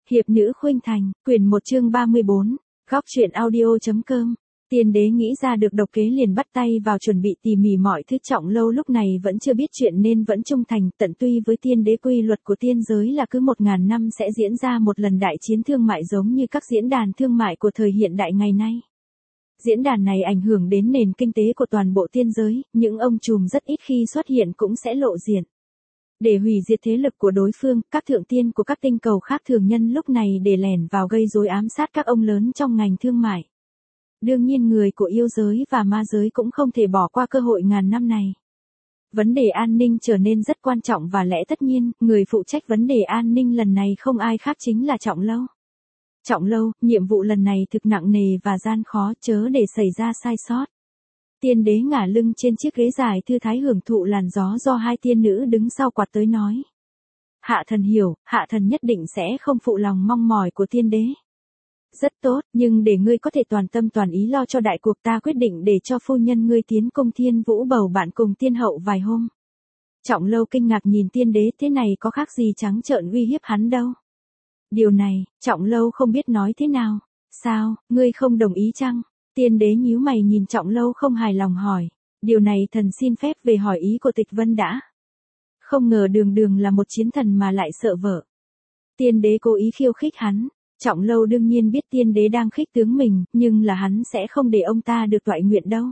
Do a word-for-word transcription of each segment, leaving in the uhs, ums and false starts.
Hiệp nữ Khuynh Thành, quyển một chương ba mươi bốn, góc truyện audio.com. Tiên đế nghĩ ra được độc kế liền bắt tay vào chuẩn bị tỉ mỉ mọi thứ. Trọng Lâu lúc này vẫn chưa biết chuyện nên vẫn trung thành tận tuy với tiên đế. Quy luật của tiên giới là cứ một ngàn năm sẽ diễn ra một lần đại chiến thương mại giống như các diễn đàn thương mại của thời hiện đại ngày nay. Diễn đàn này ảnh hưởng đến nền kinh tế của toàn bộ tiên giới, những ông trùm rất ít khi xuất hiện cũng sẽ lộ diện. Để hủy diệt thế lực của đối phương, các thượng tiên của các tinh cầu khác thường nhân lúc này để lẻn vào gây rối ám sát các ông lớn trong ngành thương mại. Đương nhiên người của yêu giới và ma giới cũng không thể bỏ qua cơ hội ngàn năm này. Vấn đề an ninh trở nên rất quan trọng và lẽ tất nhiên, người phụ trách vấn đề an ninh lần này không ai khác chính là Trọng Lâu. Trọng Lâu, nhiệm vụ lần này thực nặng nề và gian khó, chớ để xảy ra sai sót. Tiên đế ngả lưng trên chiếc ghế dài thư thái hưởng thụ làn gió do hai tiên nữ đứng sau quạt tới nói. Hạ thần hiểu, hạ thần nhất định sẽ không phụ lòng mong mỏi của tiên đế. Rất tốt, nhưng để ngươi có thể toàn tâm toàn ý lo cho đại cuộc, ta quyết định để cho phu nhân ngươi tiến cung Thiên Vũ bầu bạn cùng tiên hậu vài hôm. Trọng Lâu kinh ngạc nhìn tiên đế, thế này có khác gì trắng trợn uy hiếp hắn đâu. Điều này, Trọng Lâu không biết nói thế nào. Sao, ngươi không đồng ý chăng? Tiên đế nhíu mày nhìn Trọng Lâu không hài lòng hỏi. Điều này thần xin phép về hỏi ý của Tịch Vân đã. Không ngờ đường đường là một chiến thần mà lại sợ vợ. Tiên đế cố ý khiêu khích hắn. Trọng Lâu đương nhiên biết tiên đế đang khích tướng mình, nhưng là hắn sẽ không để ông ta được toại nguyện đâu.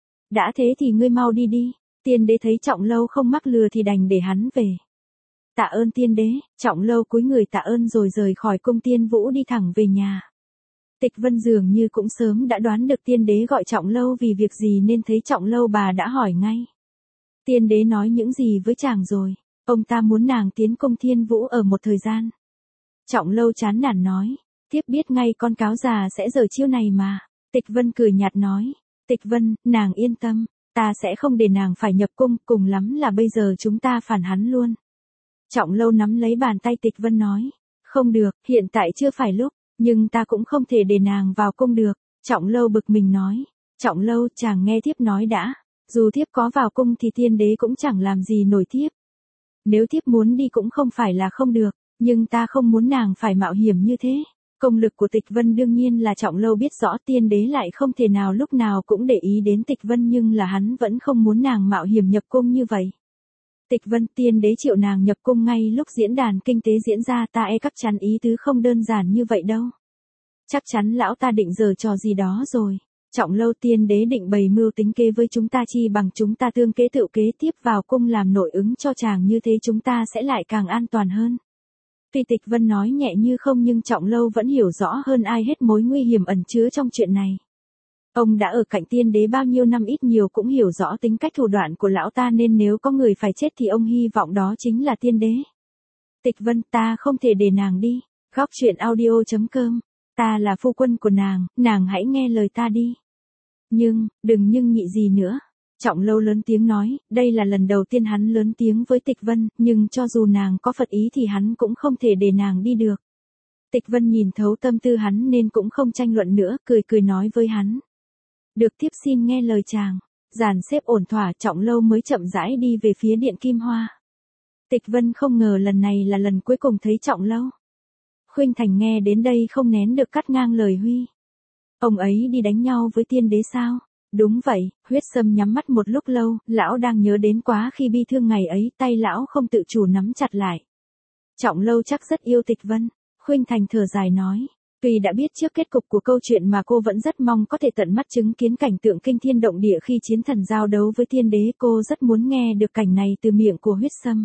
Đã thế thì ngươi mau đi đi. Tiên đế thấy Trọng Lâu không mắc lừa thì đành để hắn về. Tạ ơn tiên đế. Trọng Lâu cúi người tạ ơn rồi rời khỏi cung Tiên Vũ đi thẳng về nhà. Tịch Vân dường như cũng sớm đã đoán được tiên đế gọi Trọng Lâu vì việc gì nên thấy Trọng Lâu bà đã hỏi ngay. Tiên đế nói những gì với chàng rồi? Ông ta muốn nàng tiến cung Thiên Vũ ở một thời gian. Trọng Lâu chán nản nói. Tiếp biết ngay con cáo già sẽ giở chiêu này mà. Tịch Vân cười nhạt nói. Tịch Vân, nàng yên tâm. Ta sẽ không để nàng phải nhập cung, cùng lắm là bây giờ chúng ta phản hắn luôn. Trọng Lâu nắm lấy bàn tay Tịch Vân nói. Không được, hiện tại chưa phải lúc. Nhưng ta cũng không thể để nàng vào cung được. Trọng Lâu bực mình nói. Trọng Lâu, chàng nghe thiếp nói đã. Dù thiếp có vào cung thì tiên đế cũng chẳng làm gì nổi thiếp. Nếu thiếp muốn đi cũng không phải là không được. Nhưng ta không muốn nàng phải mạo hiểm như thế. Công lực của Tịch Vân đương nhiên là Trọng Lâu biết rõ, tiên đế lại không thể nào lúc nào cũng để ý đến Tịch Vân, nhưng là hắn vẫn không muốn nàng mạo hiểm nhập cung như vậy. Tịch Vân, tiên đế chịu nàng nhập cung ngay lúc diễn đàn kinh tế diễn ra, ta e chắc chắn ý tứ không đơn giản như vậy đâu. Chắc chắn lão ta định giở trò gì đó rồi. Trọng Lâu, tiên đế định bày mưu tính kế với chúng ta, chi bằng chúng ta tương kế tự kế tiếp vào cung làm nội ứng cho chàng, như thế chúng ta sẽ lại càng an toàn hơn. Tuy Tịch Vân nói nhẹ như không nhưng Trọng Lâu vẫn hiểu rõ hơn ai hết mối nguy hiểm ẩn chứa trong chuyện này. Ông đã ở cạnh tiên đế bao nhiêu năm, ít nhiều cũng hiểu rõ tính cách thủ đoạn của lão ta, nên nếu có người phải chết thì ông hy vọng đó chính là tiên đế. Tịch Vân, ta không thể để nàng đi. Góc truyện audio.com. Ta là phu quân của nàng, nàng hãy nghe lời ta đi. Nhưng, đừng nhưng nhị gì nữa. Trọng Lâu lớn tiếng nói, đây là lần đầu tiên hắn lớn tiếng với Tịch Vân, nhưng cho dù nàng có phật ý thì hắn cũng không thể để nàng đi được. Tịch Vân nhìn thấu tâm tư hắn nên cũng không tranh luận nữa, cười cười nói với hắn. Được, thiếp xin nghe lời chàng. Dàn xếp ổn thỏa, Trọng Lâu mới chậm rãi đi về phía điện Kim Hoa. Tịch Vân không ngờ lần này là lần cuối cùng thấy Trọng Lâu. Khuynh Thành nghe đến đây không nén được cắt ngang lời Huy. Ông ấy đi đánh nhau với tiên đế sao? Đúng vậy. Huyết Sâm nhắm mắt một lúc lâu, lão đang nhớ đến quá khi bi thương ngày ấy, tay lão không tự chủ nắm chặt lại. Trọng Lâu chắc rất yêu Tịch Vân. Khuynh Thành thở dài nói. Tuy đã biết trước kết cục của câu chuyện mà cô vẫn rất mong có thể tận mắt chứng kiến cảnh tượng kinh thiên động địa khi chiến thần giao đấu với tiên đế, cô rất muốn nghe được cảnh này từ miệng của Huyết Sâm.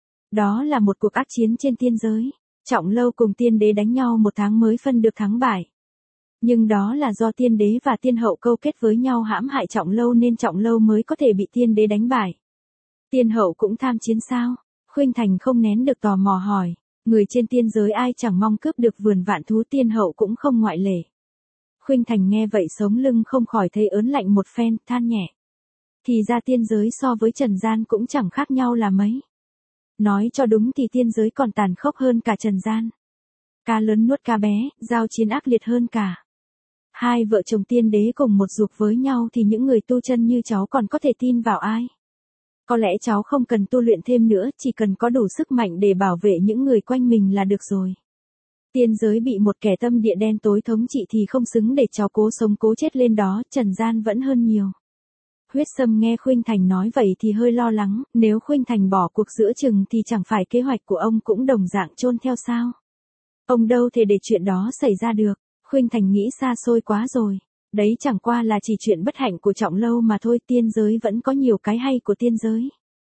Đó là một cuộc ác chiến trên tiên giới. Trọng Lâu cùng tiên đế đánh nhau một tháng mới phân được thắng bại. Nhưng đó là do tiên đế và tiên hậu câu kết với nhau hãm hại Trọng Lâu nên Trọng Lâu mới có thể bị tiên đế đánh bại. Tiên hậu cũng tham chiến sao? Khuynh Thành không nén được tò mò hỏi. Người trên tiên giới ai chẳng mong cướp được vườn vạn thú, tiên hậu cũng không ngoại lệ. Khuynh Thành nghe vậy sống lưng không khỏi thấy ớn lạnh một phen, than nhẹ. Thì ra tiên giới so với trần gian cũng chẳng khác nhau là mấy. Nói cho đúng thì tiên giới còn tàn khốc hơn cả trần gian. Cá lớn nuốt cá bé, giao chiến ác liệt hơn cả. Hai vợ chồng tiên đế cùng một ruột với nhau thì những người tu chân như cháu còn có thể tin vào ai? Có lẽ cháu không cần tu luyện thêm nữa, chỉ cần có đủ sức mạnh để bảo vệ những người quanh mình là được rồi. Tiên giới bị một kẻ tâm địa đen tối thống trị thì không xứng để cháu cố sống cố chết lên đó, trần gian vẫn hơn nhiều. Huyết Sâm nghe Khuynh Thành nói vậy thì hơi lo lắng, nếu Khuynh Thành bỏ cuộc giữa chừng thì chẳng phải kế hoạch của ông cũng đồng dạng chôn theo sao? Ông đâu thể để chuyện đó xảy ra được. Khuynh Thành nghĩ xa xôi quá rồi. Đấy chẳng qua là chỉ chuyện bất hạnh của Trọng Lâu mà thôi, tiên giới vẫn có nhiều cái hay của tiên giới.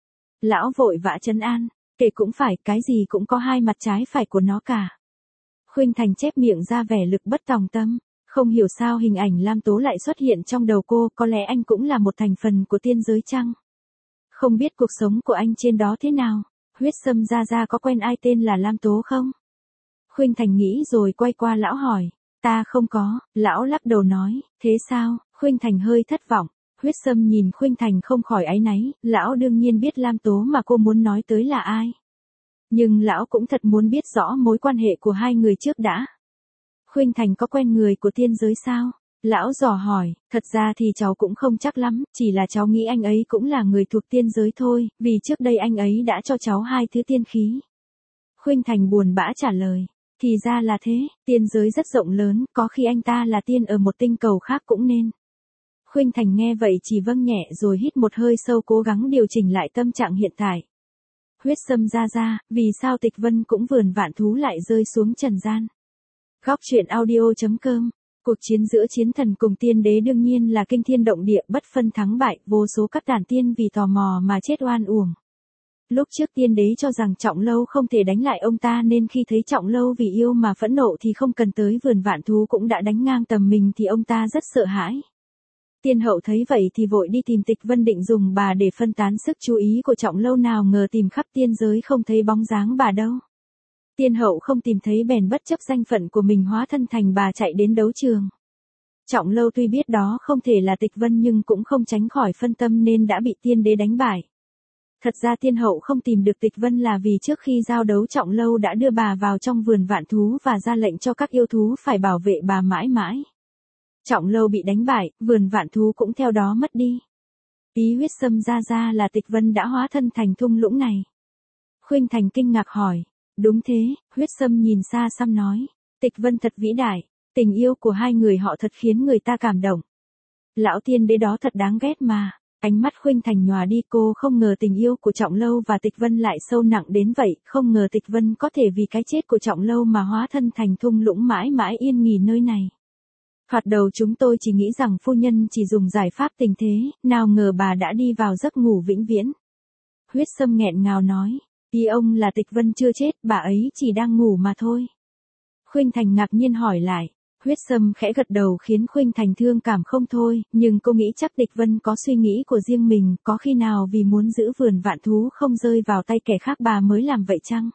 Lão vội vã trấn an, kể cũng phải, cái gì cũng có hai mặt trái phải của nó cả. Khuynh Thành chép miệng ra vẻ lực bất tòng tâm, không hiểu sao hình ảnh Lam Tố lại xuất hiện trong đầu cô, có lẽ anh cũng là một thành phần của tiên giới chăng? Không biết cuộc sống của anh trên đó thế nào? Huyết Sâm ra ra có quen ai tên là Lam Tố không? Khuynh Thành nghĩ rồi quay qua lão hỏi, ta không có, lão lắc đầu nói, thế sao? Khuynh Thành hơi thất vọng. Huyết Sâm nhìn Khuynh Thành không khỏi áy náy, lão đương nhiên biết Lam Tố mà cô muốn nói tới là ai. Nhưng lão cũng thật muốn biết rõ mối quan hệ của hai người trước đã. Khuynh Thành có quen người của tiên giới sao? Lão dò hỏi, thật ra thì cháu cũng không chắc lắm, chỉ là cháu nghĩ anh ấy cũng là người thuộc tiên giới thôi, vì trước đây anh ấy đã cho cháu hai thứ tiên khí. Khuynh Thành buồn bã trả lời, thì ra là thế, tiên giới rất rộng lớn, có khi anh ta là tiên ở một tinh cầu khác cũng nên. Khuynh Thành nghe vậy chỉ vâng nhẹ rồi hít một hơi sâu, cố gắng điều chỉnh lại tâm trạng hiện tại. Huyết Sâm ra ra, vì sao Tịch Vân cũng vườn vạn thú lại rơi xuống trần gian? Góc truyện audio chấm com. Cuộc chiến giữa chiến thần cùng tiên đế đương nhiên là kinh thiên động địa, bất phân thắng bại, vô số các đàn tiên vì tò mò mà chết oan uổng. Lúc trước tiên đế cho rằng Trọng Lâu không thể đánh lại ông ta nên khi thấy Trọng Lâu vì yêu mà phẫn nộ thì không cần tới vườn vạn thú cũng đã đánh ngang tầm mình thì ông ta rất sợ hãi. Tiên hậu thấy vậy thì vội đi tìm Tịch Vân định dùng bà để phân tán sức chú ý của Trọng Lâu, nào ngờ tìm khắp tiên giới không thấy bóng dáng bà đâu. Tiên hậu không tìm thấy bèn bất chấp danh phận của mình hóa thân thành bà chạy đến đấu trường. Trọng Lâu tuy biết đó không thể là Tịch Vân nhưng cũng không tránh khỏi phân tâm nên đã bị tiên đế đánh bại. Thật ra tiên hậu không tìm được Tịch Vân là vì trước khi giao đấu Trọng Lâu đã đưa bà vào trong vườn vạn thú và ra lệnh cho các yêu thú phải bảo vệ bà mãi mãi. Trọng Lâu bị đánh bại, vườn vạn thú cũng theo đó mất đi. Ý Huyết Sâm ra ra là Tịch Vân đã hóa thân thành thung lũng này. Khuynh Thành kinh ngạc hỏi, đúng thế, Huyết Sâm nhìn xa xăm nói, Tịch Vân thật vĩ đại, tình yêu của hai người họ thật khiến người ta cảm động. Lão tiên đế đó thật đáng ghét mà. Ánh mắt Khuynh Thành nhòa đi, cô không ngờ tình yêu của Trọng Lâu và Tịch Vân lại sâu nặng đến vậy, không ngờ Tịch Vân có thể vì cái chết của Trọng Lâu mà hóa thân thành thung lũng mãi mãi yên nghỉ nơi này. Thoạt đầu chúng tôi chỉ nghĩ rằng phu nhân chỉ dùng giải pháp tình thế, nào ngờ bà đã đi vào giấc ngủ vĩnh viễn. Huyết Sâm nghẹn ngào nói, ý ông là Tịch Vân chưa chết, bà ấy chỉ đang ngủ mà thôi. Khuynh Thành ngạc nhiên hỏi lại. Huyết Sâm khẽ gật đầu khiến Khuynh Thành thương cảm không thôi, nhưng cô nghĩ chắc Tịch Vân có suy nghĩ của riêng mình, có khi nào vì muốn giữ vườn vạn thú không rơi vào tay kẻ khác bà mới làm vậy chăng?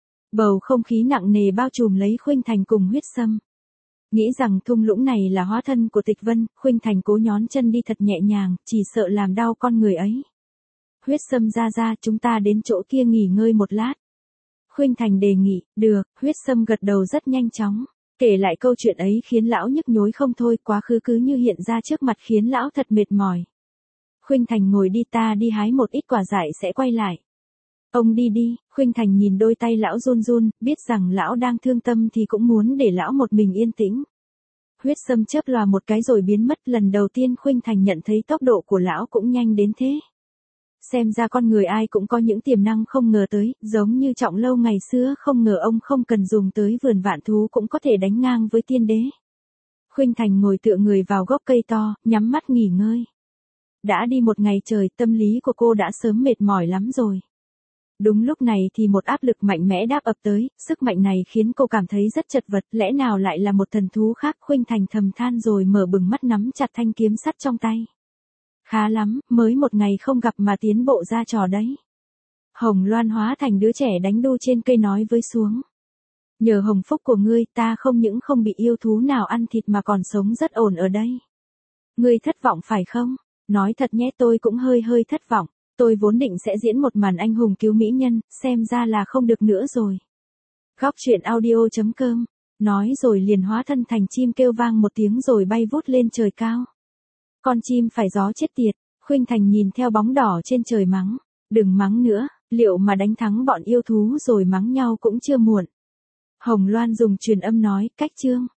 Bầu không khí nặng nề bao trùm lấy Khuynh Thành cùng Huyết Sâm. Nghĩ rằng thung lũng này là hóa thân của Tịch Vân, Khuynh Thành cố nhón chân đi thật nhẹ nhàng, chỉ sợ làm đau con người ấy. Huyết Sâm ra ra, chúng ta đến chỗ kia nghỉ ngơi một lát. Khuynh Thành đề nghị, được. Huyết Sâm gật đầu rất nhanh chóng. Kể lại câu chuyện ấy khiến lão nhức nhối không thôi, quá khứ cứ như hiện ra trước mặt khiến lão thật mệt mỏi. Khuynh Thành ngồi đi, ta đi hái một ít quả dại sẽ quay lại. Ông đi đi. Khuynh Thành nhìn đôi tay lão run run, biết rằng lão đang thương tâm thì cũng muốn để lão một mình yên tĩnh. Huyết Sâm chớp lòa một cái rồi biến mất, lần đầu tiên Khuynh Thành nhận thấy tốc độ của lão cũng nhanh đến thế. Xem ra con người ai cũng có những tiềm năng không ngờ tới, giống như Trọng Lâu ngày xưa không ngờ ông không cần dùng tới vườn vạn thú cũng có thể đánh ngang với tiên đế. Khuynh Thành ngồi tựa người vào gốc cây to, nhắm mắt nghỉ ngơi. Đã đi một ngày trời, tâm lý của cô đã sớm mệt mỏi lắm rồi. Đúng lúc này thì một áp lực mạnh mẽ đáp ập tới, sức mạnh này khiến cô cảm thấy rất chật vật, lẽ nào lại là một thần thú khác? Khuynh Thành thầm than rồi mở bừng mắt nắm chặt thanh kiếm sắt trong tay. Khá lắm, mới một ngày không gặp mà tiến bộ ra trò đấy. Hồng Loan hóa thành đứa trẻ đánh đu trên cây nói với xuống. Nhờ hồng phúc của ngươi, ta không những không bị yêu thú nào ăn thịt mà còn sống rất ổn ở đây. Ngươi thất vọng phải không? Nói thật nhé, tôi cũng hơi hơi thất vọng. Tôi vốn định sẽ diễn một màn anh hùng cứu mỹ nhân, xem ra là không được nữa rồi. Góc truyện audio chấm com. Nói rồi liền hóa thân thành chim kêu vang một tiếng rồi bay vút lên trời cao. Con chim phải gió chết tiệt. Khuynh Thành nhìn theo bóng đỏ trên trời mắng. Đừng mắng nữa, liệu mà đánh thắng bọn yêu thú rồi mắng nhau cũng chưa muộn. Hồng Loan dùng truyền âm nói, cách chương.